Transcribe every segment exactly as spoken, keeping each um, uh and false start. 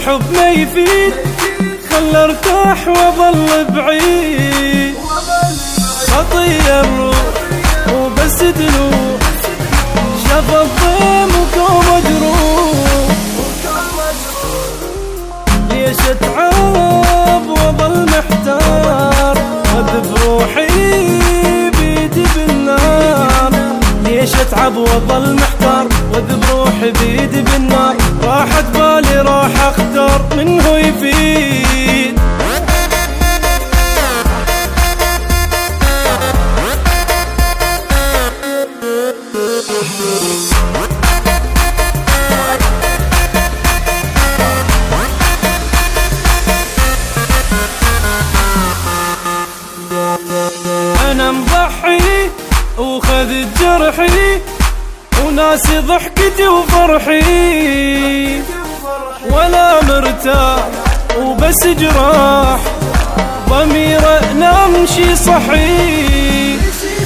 الحب ما يفيد، خل ارتاح واظل بعيد. خطية الروح وبس دلوع، شاف الضيم وكوم مجروح. ليش اتعب واظل محتار، واذب روحي بيدي بالنار. ليش اتعب واظل محتار، واذب روحي بيدي بالنار. راحت بالي راح اختار منه يفيد. أنا مضحي وخذ جرحي، وناسي ضحكتي وفرحي. ولا مرتاح وبس جراح، ضميره نام شي صحي.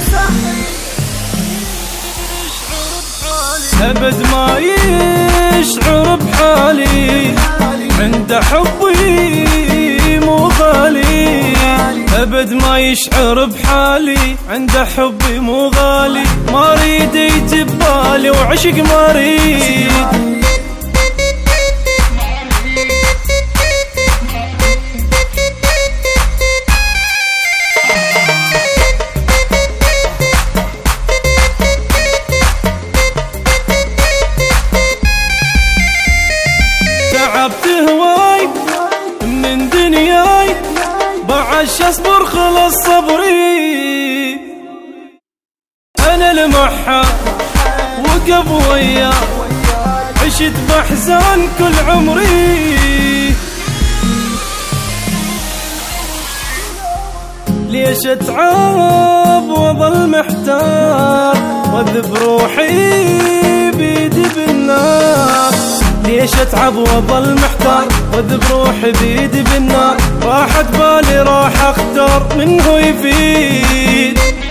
أبد ما يشعر بحالي، عند حبي مو غالي. أبد ما يشعر بحالي، عند حبي مو غالي. ما ريد يجي ببالي وعشق ما ريد. تعبت هواي من دنياي، بعش اصبر خلص صبري. انا المحا وقف وياه، عشت بحزان كل عمري. ليش اتعب واظل محتار، واذب روحي بيدي بالنار. ليش اتعب واظل محتار، واذب روحي بيدي بالنار. راحت بالي راح اختار منه يفيد.